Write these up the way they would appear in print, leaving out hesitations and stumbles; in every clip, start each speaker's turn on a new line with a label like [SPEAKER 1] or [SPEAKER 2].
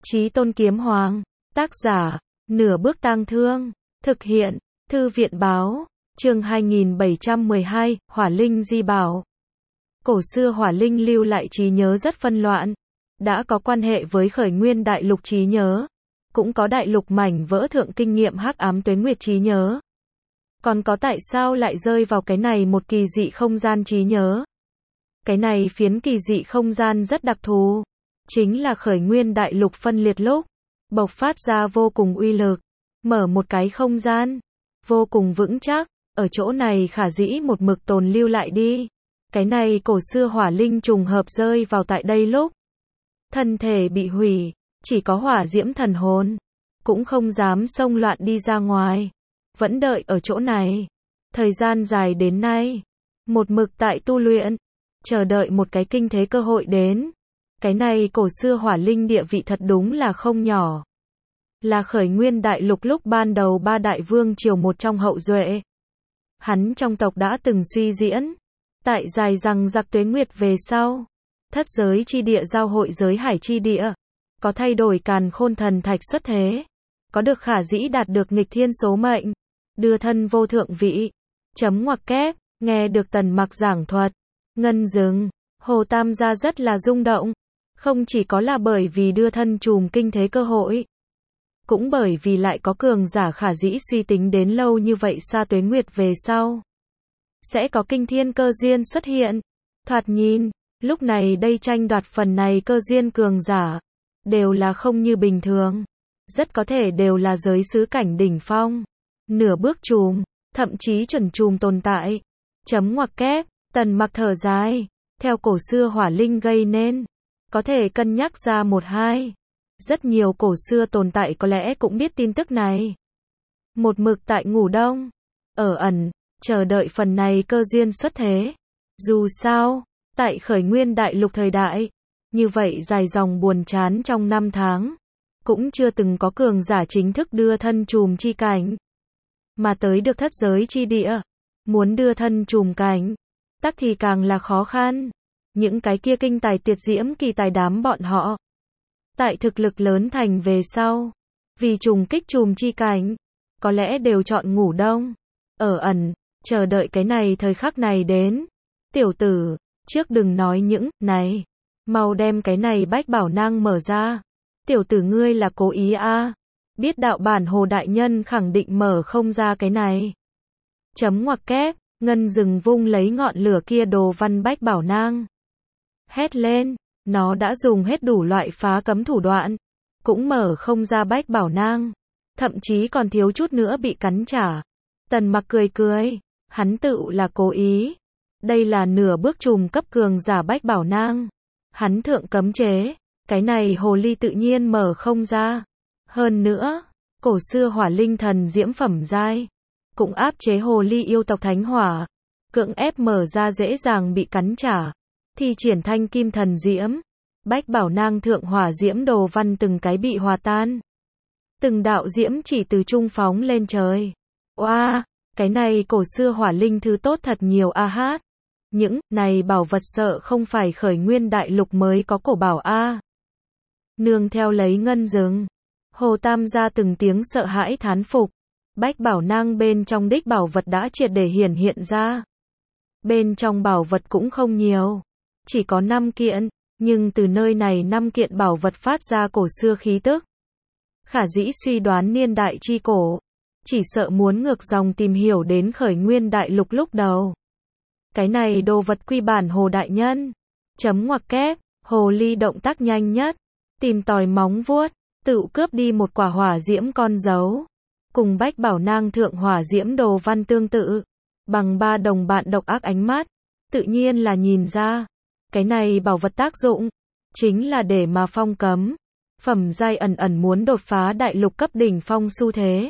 [SPEAKER 1] Chí Tôn Kiếm Hoàng. Tác giả, Nửa Bước Tang Thương. Thực hiện, Thư viện báo. Chương 2712, Hỏa Linh Di Bảo. Cổ xưa Hỏa Linh lưu lại trí nhớ rất phân loạn. Đã có quan hệ với khởi nguyên đại lục trí nhớ. Cũng có đại lục mảnh vỡ thượng kinh nghiệm hắc ám tuế nguyệt trí nhớ. Còn có tại sao lại rơi vào cái này một kỳ dị không gian trí nhớ. Cái này phiến kỳ dị không gian rất đặc thù. Chính là khởi nguyên đại lục phân liệt lúc. Bộc phát ra vô cùng uy lực. Mở một cái không gian. Vô cùng vững chắc. Ở chỗ này khả dĩ một mực tồn lưu lại đi. Cái này cổ xưa hỏa linh trùng hợp rơi vào tại đây lúc. Thân thể bị hủy. Chỉ có hỏa diễm thần hồn. Cũng không dám xông loạn đi ra ngoài. Vẫn đợi ở chỗ này. Thời gian dài đến nay. Một mực tại tu luyện. Chờ đợi một cái kinh thế cơ hội đến. Cái này cổ xưa hỏa linh địa vị thật đúng là không nhỏ. Là khởi nguyên đại lục lúc ban đầu ba đại vương triều một trong hậu duệ. Hắn trong tộc đã từng suy diễn. Tại dài rằng giặc tuế nguyệt về sau. Thất giới chi địa giao hội giới hải chi địa. Có thay đổi càn khôn thần thạch xuất thế. Có được khả dĩ đạt được nghịch thiên số mệnh. Đưa thân vô thượng vị. Chấm ngoặc kép, nghe được Tần Mặc giảng thuật. Ngân dừng, Hồ Tam gia rất là rung động. Không chỉ có là bởi vì đưa thân trùm kinh thế cơ hội. Cũng bởi vì lại có cường giả khả dĩ suy tính đến lâu như vậy xa tuế nguyệt về sau. Sẽ có kinh thiên cơ duyên xuất hiện. Thoạt nhìn, lúc này đây tranh đoạt phần này cơ duyên cường giả. Đều là không như bình thường. Rất có thể đều là giới xứ cảnh đỉnh phong. Nửa bước trùm, thậm chí chuẩn trùm tồn tại. Chấm ngoặc kép, Tần Mặc thở dài. Theo cổ xưa hỏa linh gây nên. Có thể cân nhắc ra một hai. Rất nhiều cổ xưa tồn tại có lẽ cũng biết tin tức này. Một mực tại ngủ đông. Ở ẩn, chờ đợi phần này cơ duyên xuất thế. Dù sao, tại khởi nguyên đại lục thời đại. Như vậy dài dòng buồn chán trong năm tháng. Cũng chưa từng có cường giả chính thức đưa thân trùm chi cảnh. Mà tới được thất giới chi địa. Muốn đưa thân trùm cảnh. Tắc thì càng là khó khăn. Những cái kia kinh tài tuyệt diễm kỳ tài đám bọn họ. Tại thực lực lớn thành về sau. Vì trùng kích trùm chi cảnh. Có lẽ đều chọn ngủ đông. Ở ẩn, chờ đợi cái này thời khắc này đến. Tiểu tử, trước đừng nói những này. Mau đem cái này bách bảo nang mở ra. Tiểu tử ngươi là cố ý a? Biết đạo bản Hồ đại nhân khẳng định mở không ra cái này. Chấm ngoặc kép, Ngân dừng vung lấy ngọn lửa kia đồ văn bách bảo nang. Hét lên, nó đã dùng hết đủ loại phá cấm thủ đoạn. Cũng mở không ra bách bảo nang. Thậm chí còn thiếu chút nữa bị cắn trả. Tần Mặc cười cười. Hắn tự là cố ý. Đây là nửa bước trùm cấp cường giả bách bảo nang. Hắn thượng cấm chế. Cái này hồ ly tự nhiên mở không ra. Hơn nữa, cổ xưa hỏa linh thần diễm phẩm giai. Cũng áp chế hồ ly yêu tộc thánh hỏa. Cưỡng ép mở ra dễ dàng bị cắn trả. Thì triển thanh kim thần diễm. Bách bảo nang thượng hỏa diễm đồ văn từng cái bị hòa tan. Từng đạo diễm chỉ từ trung phóng lên trời. Oa, cái này cổ xưa hỏa linh thứ tốt thật nhiều a hát. Những này bảo vật sợ không phải khởi nguyên đại lục mới có cổ bảo a. Nương theo lấy ngân dừng. Hồ Tam gia từng tiếng sợ hãi thán phục. Bách bảo nang bên trong đích bảo vật đã triệt để hiện ra. Bên trong bảo vật cũng không nhiều. Chỉ có 5 kiện. Nhưng từ nơi này 5 kiện bảo vật phát ra cổ xưa khí tức. Khả dĩ suy đoán niên đại chi cổ. Chỉ sợ muốn ngược dòng tìm hiểu đến khởi nguyên đại lục lúc đầu. Cái này đồ vật quy bản Hồ đại nhân. Chấm ngoặc kép, hồ ly động tác nhanh nhất. Tìm tòi móng vuốt. Tự cướp đi một quả hỏa diễm con dấu. Cùng bách bảo nang thượng hỏa diễm đồ văn tương tự. Bằng 3 đồng bạn độc ác ánh mắt. Tự nhiên là nhìn ra. Cái này bảo vật tác dụng. Chính là để mà phong cấm. Phẩm giai ẩn ẩn muốn đột phá đại lục cấp đỉnh phong xu thế.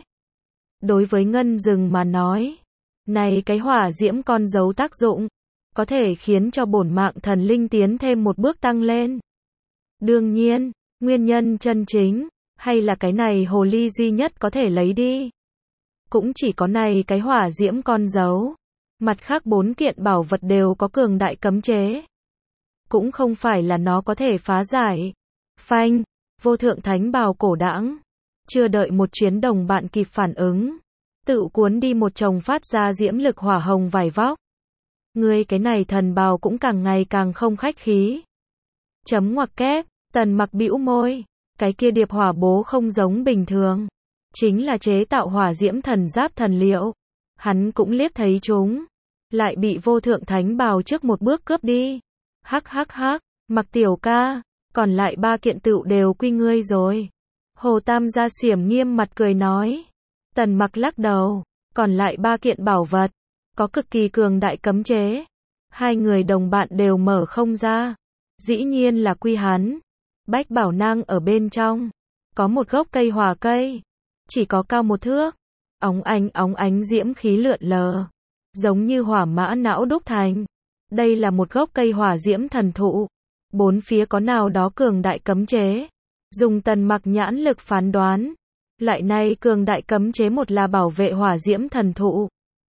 [SPEAKER 1] Đối với Ngân dừng mà nói. Này cái hỏa diễm con dấu tác dụng. Có thể khiến cho bổn mạng thần linh tiến thêm một bước tăng lên. Đương nhiên, nguyên nhân chân chính. Hay là cái này hồ ly duy nhất có thể lấy đi. Cũng chỉ có này cái hỏa diễm con dấu. Mặt khác 4 kiện bảo vật đều có cường đại cấm chế. Cũng không phải là nó có thể phá giải. Phanh, Vô thượng thánh bào cổ đãng. Chưa đợi một chuyến đồng bạn kịp phản ứng, tự cuốn đi một chồng phát ra diễm lực hỏa hồng vải vóc. Ngươi cái này thần bào cũng càng ngày càng không khách khí. Chấm ngoặc kép, Tần Mặc bĩu môi, cái kia điệp hỏa bố không giống bình thường, chính là chế tạo hỏa diễm thần giáp thần liệu. Hắn cũng liếc thấy chúng, lại bị vô thượng thánh bào trước một bước cướp đi. Hắc hắc hắc, Mặc tiểu ca, còn lại 3 kiện tựu đều quy ngươi rồi. Hồ Tam gia xiểm nghiêm mặt cười nói. Tần Mặc lắc đầu, còn lại 3 kiện bảo vật, có cực kỳ cường đại cấm chế. 2 người đồng bạn đều mở không ra. Dĩ nhiên là quy hắn. Bách bảo nang ở bên trong. Có một gốc cây hỏa cây. Chỉ có cao 1 thước. Óng ánh diễm khí lượn lờ. Giống như hỏa mã não đúc thành. Đây là một gốc cây hỏa diễm thần thụ. 4 phía có nào đó cường đại cấm chế. Dùng Tần Mặc nhãn lực phán đoán. Loại này cường đại cấm chế, một là bảo vệ hỏa diễm thần thụ,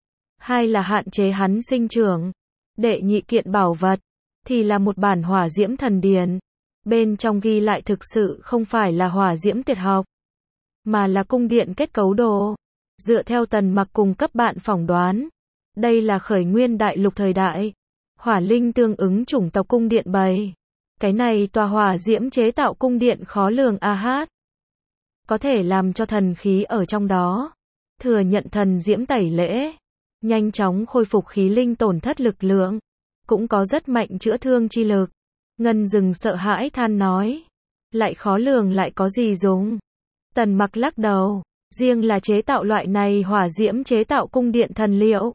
[SPEAKER 1] 2 là hạn chế hắn sinh trưởng. Đệ nhị kiện bảo vật thì là một bản hỏa diễm thần điển. Bên trong ghi lại thực sự không phải là hỏa diễm tuyệt học, mà là cung điện kết cấu đồ. Dựa theo Tần Mặc cùng cấp bạn phỏng đoán, đây là khởi nguyên đại lục thời đại hỏa linh tương ứng chủng tộc cung điện bày. Cái này tòa hỏa diễm chế tạo cung điện khó lường a hát, có thể làm cho thần khí ở trong đó thừa nhận thần diễm tẩy lễ, nhanh chóng khôi phục khí linh tổn thất lực lượng, cũng có rất mạnh chữa thương chi lực. Ngân Dừng sợ hãi than nói, lại khó lường lại có gì dùng. Tần Mặc lắc đầu, riêng là chế tạo loại này hỏa diễm chế tạo cung điện thần liệu,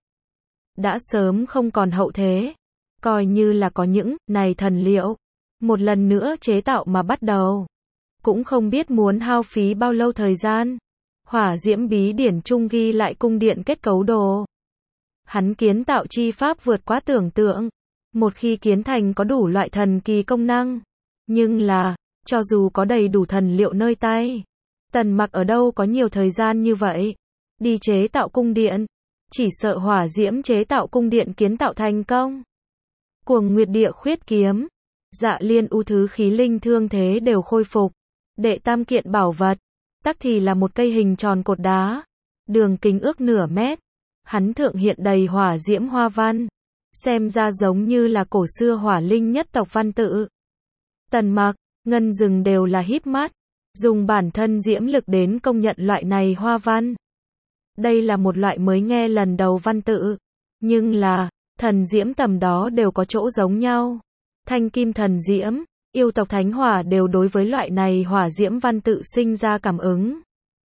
[SPEAKER 1] đã sớm không còn hậu thế. Coi như là có những này thần liệu, một lần nữa chế tạo mà bắt đầu, cũng không biết muốn hao phí bao lâu thời gian. Hỏa diễm bí điển chung ghi lại cung điện kết cấu đồ. Hắn kiến tạo chi pháp vượt quá tưởng tượng. Một khi kiến thành có đủ loại thần kỳ công năng. Nhưng là, cho dù có đầy đủ thần liệu nơi tay, Tần Mặc ở đâu có nhiều thời gian như vậy đi chế tạo cung điện. Chỉ sợ hỏa diễm chế tạo cung điện kiến tạo thành công, Cuồng Nguyệt Địa Khuyết kiếm, Dạ Liên U thứ khí linh thương thế đều khôi phục. Đệ tam kiện bảo vật tắc thì là một cây hình tròn cột đá, đường kính ước nửa mét. Hắn thượng hiện đầy hỏa diễm hoa văn, xem ra giống như là cổ xưa hỏa linh nhất tộc văn tự. Tần Mặc, Ngân Dừng đều là híp mắt, dùng bản thân diễm lực đến công nhận loại này hoa văn. Đây là một loại mới nghe lần đầu văn tự, nhưng là thần diễm tầm đó đều có chỗ giống nhau. Thanh kim thần diễm, yêu tộc thánh hỏa đều đối với loại này hỏa diễm văn tự sinh ra cảm ứng.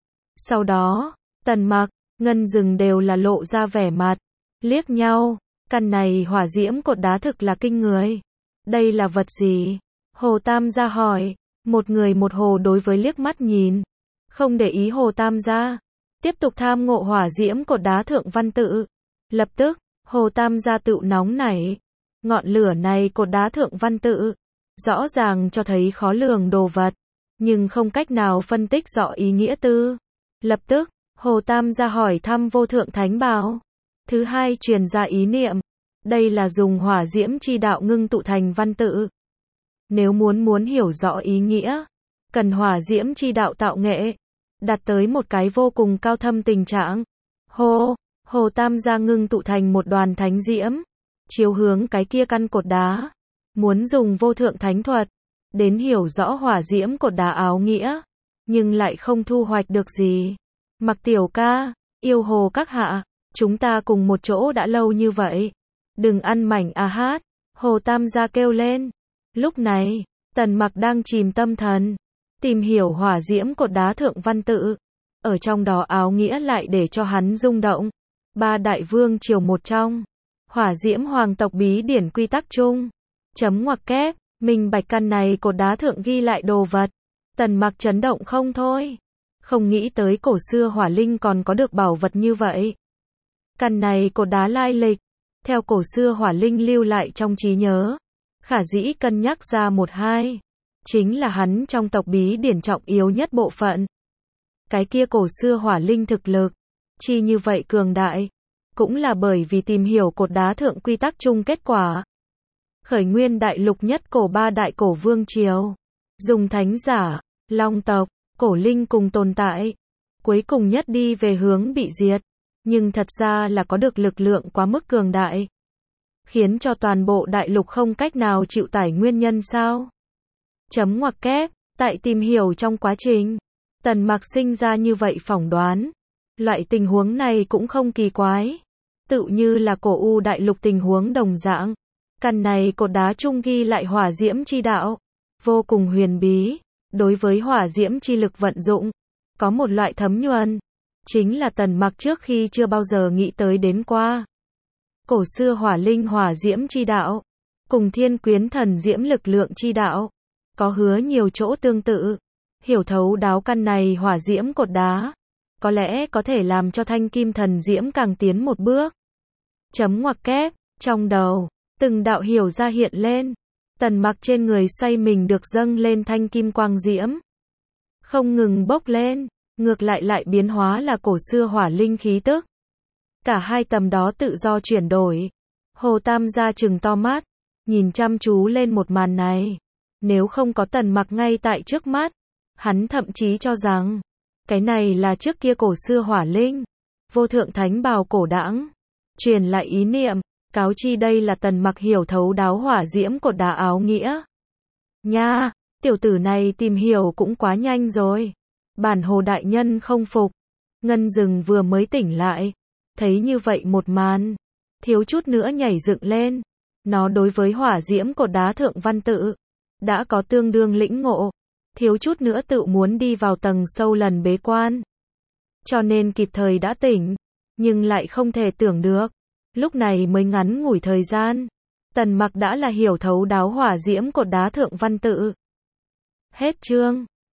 [SPEAKER 1] Sau đó, Tần Mặc, Ngân Dừng đều là lộ ra vẻ mặt liếc nhau. Căn này hỏa diễm cột đá thực là kinh người. Đây là vật gì? Hồ Tam gia hỏi. Một người một hồ đối với liếc mắt nhìn, không để ý Hồ Tam gia, tiếp tục tham ngộ hỏa diễm cột đá thượng văn tự. Lập tức, Hồ Tam gia tựu nóng nảy. Ngọn lửa này cột đá thượng văn tự, rõ ràng cho thấy khó lường đồ vật, nhưng không cách nào phân tích rõ ý nghĩa tư. Lập tức, Hồ Tam gia hỏi thăm vô thượng thánh bào. Thứ hai truyền ra ý niệm, đây là dùng hỏa diễm chi đạo ngưng tụ thành văn tự. Nếu muốn hiểu rõ ý nghĩa, cần hỏa diễm chi đạo tạo nghệ, đạt tới một cái vô cùng cao thâm tình trạng. Hồ Tam gia ngưng tụ thành một đoàn thánh diễm, chiếu hướng cái kia căn cột đá, muốn dùng vô thượng thánh thuật đến hiểu rõ hỏa diễm cột đá áo nghĩa, nhưng lại không thu hoạch được gì. Mặc tiểu ca, yêu hồ các hạ, chúng ta cùng một chỗ đã lâu như vậy, đừng ăn mảnh a hát. Hồ Tam gia kêu lên. Lúc này, Tần Mặc đang chìm tâm thần tìm hiểu hỏa diễm cột đá thượng văn tự, ở trong đó áo nghĩa lại để cho hắn rung động. 3 đại vương triều một trong hỏa diễm hoàng tộc bí điển quy tắc chung. Chấm ngoặc kép, minh bạch căn này cột đá thượng ghi lại đồ vật. Tần Mặc chấn động không thôi, không nghĩ tới cổ xưa hỏa linh còn có được bảo vật như vậy. Căn này cột đá lai lịch, theo cổ xưa hỏa linh lưu lại trong trí nhớ, khả dĩ cân nhắc ra 1-2, chính là hắn trong tộc bí điển trọng yếu nhất bộ phận. Cái kia cổ xưa hỏa linh thực lực chi như vậy cường đại, cũng là bởi vì tìm hiểu cột đá thượng quy tắc chung kết quả. Khởi nguyên đại lục nhất cổ 3 đại cổ vương triều, dùng thánh giả, Long tộc, cổ linh cùng tồn tại, cuối cùng nhất đi về hướng bị diệt, nhưng thật ra là có được lực lượng quá mức cường đại, khiến cho toàn bộ đại lục không cách nào chịu tải nguyên nhân sao? Chấm ngoặc kép, tại tìm hiểu trong quá trình, Tần Mặc sinh ra như vậy phỏng đoán. Loại tình huống này cũng không kỳ quái. Tự như là cổ u đại lục tình huống đồng dạng. Căn này cột đá trung ghi lại hỏa diễm chi đạo. Vô cùng huyền bí. Đối với hỏa diễm chi lực vận dụng, có một loại thấm nhuần. Chính là Tần Mặc trước khi chưa bao giờ nghĩ tới đến qua. Cổ xưa hỏa linh hỏa diễm chi đạo, cùng thiên quyến thần diễm lực lượng chi đạo, có hứa nhiều chỗ tương tự. Hiểu thấu đáo căn này hỏa diễm cột đá, có lẽ có thể làm cho thanh kim thần diễm càng tiến một bước. Chấm ngoặc kép, trong đầu, từng đạo hiểu ra hiện lên. Tần Mặc trên người xoay mình được dâng lên thanh kim quang diễm. Không ngừng bốc lên, ngược lại biến hóa là cổ xưa hỏa linh khí tức. Cả hai tầm đó tự do chuyển đổi. Hồ Tam gia trừng to mắt, nhìn chăm chú lên một màn này. Nếu không có Tần Mặc ngay tại trước mắt, hắn thậm chí cho rằng, cái này là trước kia cổ xưa hỏa linh, vô thượng thánh bào cổ đãng, truyền lại ý niệm, cáo chi đây là Tần Mặc hiểu thấu đáo hỏa diễm cột đá áo nghĩa. Nha, tiểu tử này tìm hiểu cũng quá nhanh rồi. Bản Hồ đại nhân không phục. Ngân Dừng vừa mới tỉnh lại, thấy như vậy một màn, thiếu chút nữa nhảy dựng lên. Nó đối với hỏa diễm cột đá thượng văn tự đã có tương đương lĩnh ngộ, thiếu chút nữa tự muốn đi vào tầng sâu lần bế quan. Cho nên kịp thời đã tỉnh, nhưng lại không thể tưởng được, lúc này mới ngắn ngủi thời gian, Tần Mặc đã là hiểu thấu đáo hỏa diễm cột đá thượng văn tự. Hết chương.